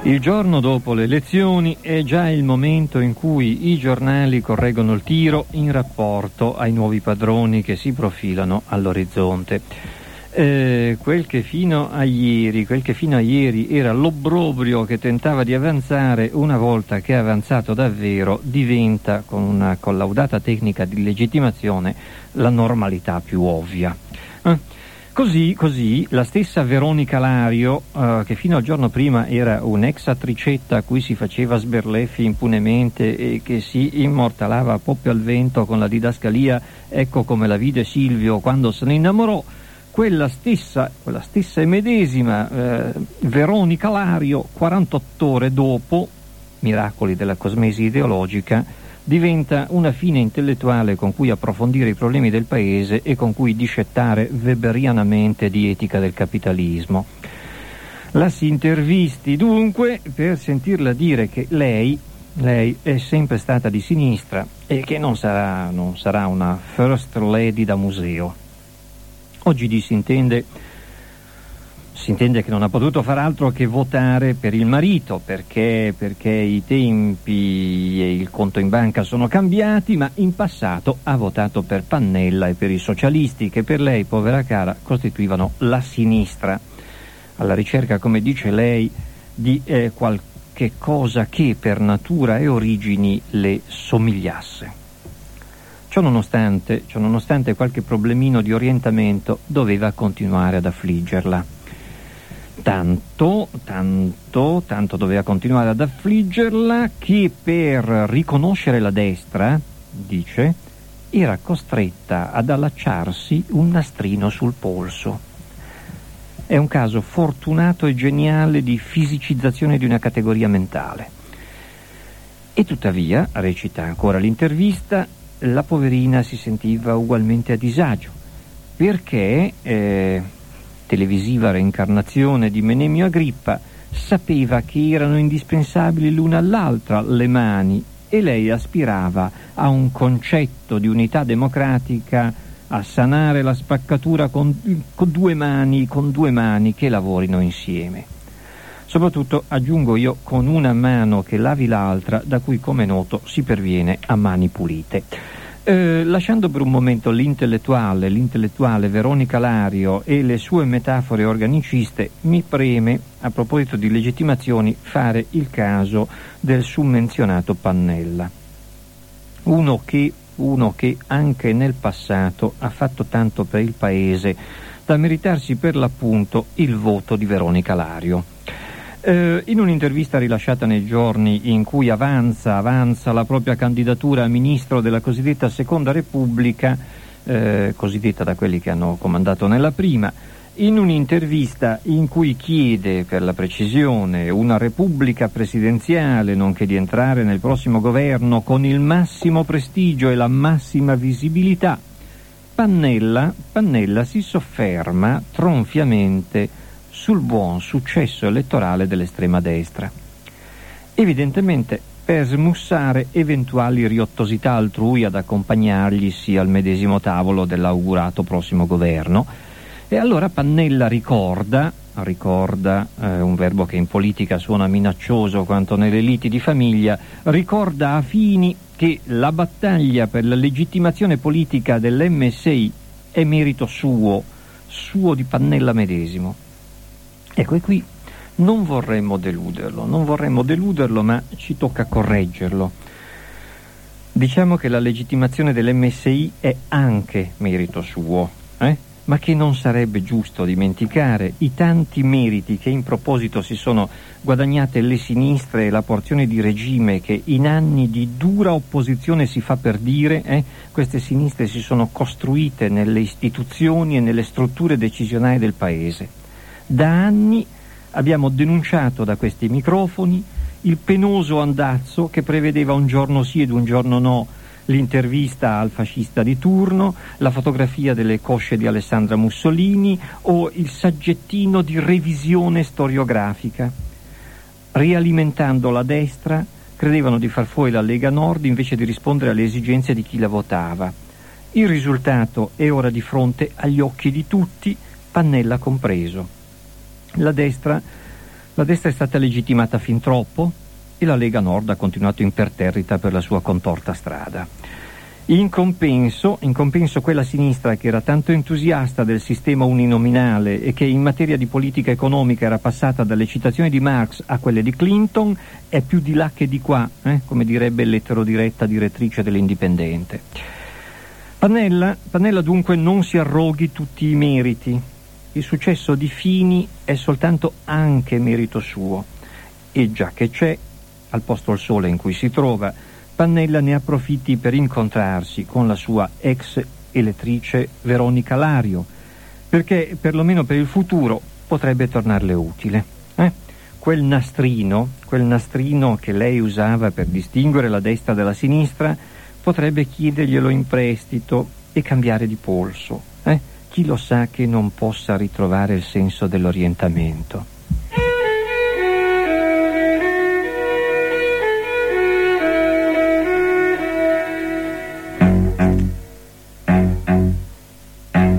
Il giorno dopo le elezioni è già il momento in cui i giornali correggono il tiro in rapporto ai nuovi padroni che si profilano all'orizzonte. Quel che fino a ieri era l'obbrobrio che tentava di avanzare, una volta che è avanzato davvero, diventa, con una collaudata tecnica di legittimazione, la normalità più ovvia. Così la stessa Veronica Lario, che fino al giorno prima era un'ex attricetta a cui si faceva sberleffi impunemente e che si immortalava a poppe al vento con la didascalia "Ecco come la vide Silvio quando se ne innamorò", quella stessa e medesima Veronica Lario, 48 ore dopo, miracoli della cosmesi ideologica, diventa una fine intellettuale con cui approfondire i problemi del paese e con cui discettare weberianamente di etica del capitalismo. La si intervisti dunque per sentirla dire che lei è sempre stata di sinistra e che non sarà una first lady da museo. Oggi si intende che non ha potuto far altro che votare per il marito perché i tempi e il conto in banca sono cambiati, ma in passato ha votato per Pannella e per i socialisti, che per lei, povera cara, costituivano la sinistra, alla ricerca, come dice lei, di qualche cosa che per natura e origini le somigliasse. Ciò nonostante qualche problemino di orientamento doveva continuare ad affliggerla. Tanto doveva continuare ad affliggerla che per riconoscere la destra, dice, era costretta ad allacciarsi un nastrino sul polso. È un caso fortunato e geniale di fisicizzazione di una categoria mentale. E tuttavia, recita ancora l'intervista, la poverina si sentiva ugualmente a disagio, perché televisiva reincarnazione di Menemio Agrippa, sapeva che erano indispensabili l'una all'altra le mani, e lei aspirava a un concetto di unità democratica, a sanare la spaccatura con due mani che lavorino insieme. Soprattutto, aggiungo io, con una mano che lavi l'altra, da cui, come è noto, si perviene a mani pulite. Lasciando per un momento l'intellettuale Veronica Lario e le sue metafore organiciste, mi preme, a proposito di legittimazioni, fare il caso del summenzionato Pannella. Uno che anche nel passato ha fatto tanto per il paese da meritarsi per l'appunto il voto di Veronica Lario. In un'intervista rilasciata nei giorni in cui avanza la propria candidatura a ministro della cosiddetta Seconda Repubblica, cosiddetta da quelli che hanno comandato nella prima, in un'intervista in cui chiede, per la precisione, una repubblica presidenziale, nonché di entrare nel prossimo governo con il massimo prestigio e la massima visibilità, Pannella si sofferma tronfiamente sul buon successo elettorale dell'estrema destra, evidentemente per smussare eventuali riottosità altrui ad accompagnarglisi al medesimo tavolo dell'augurato prossimo governo. E allora Pannella ricorda, un verbo che in politica suona minaccioso quanto nelle liti di famiglia, ricorda a Fini che la battaglia per la legittimazione politica dell'MSI è merito suo di Pannella medesimo. Ecco, e qui non vorremmo deluderlo, ma ci tocca correggerlo. Diciamo che la legittimazione dell'MSI è anche merito suo, ma che non sarebbe giusto dimenticare i tanti meriti che in proposito si sono guadagnate le sinistre e la porzione di regime che in anni di dura opposizione, si fa per dire, queste sinistre si sono costruite nelle istituzioni e nelle strutture decisionali del Paese. Da anni abbiamo denunciato da questi microfoni il penoso andazzo che prevedeva un giorno sì ed un giorno no l'intervista al fascista di turno, la fotografia delle cosce di Alessandra Mussolini o il saggettino di revisione storiografica. Rialimentando la destra, credevano di far fuori la Lega Nord invece di rispondere alle esigenze di chi la votava. Il risultato è ora di fronte agli occhi di tutti, Pannella compreso. La destra La destra è stata legittimata fin troppo e la Lega Nord ha continuato imperterrita per la sua contorta strada. In compenso quella sinistra che era tanto entusiasta del sistema uninominale e che in materia di politica economica era passata dalle citazioni di Marx a quelle di Clinton è più di là che di qua, come direbbe l'eterodiretta direttrice dell'Indipendente. Pannella dunque non si arroghi tutti i meriti. Il successo di Fini è soltanto anche merito suo e già che c'è, al posto al sole in cui si trova, Pannella ne approfitti per incontrarsi con la sua ex elettrice Veronica Lario, perché perlomeno per il futuro potrebbe tornarle utile. Quel nastrino che lei usava per distinguere la destra dalla sinistra, potrebbe chiederglielo in prestito e cambiare di polso. Chi lo sa che non possa ritrovare il senso dell'orientamento.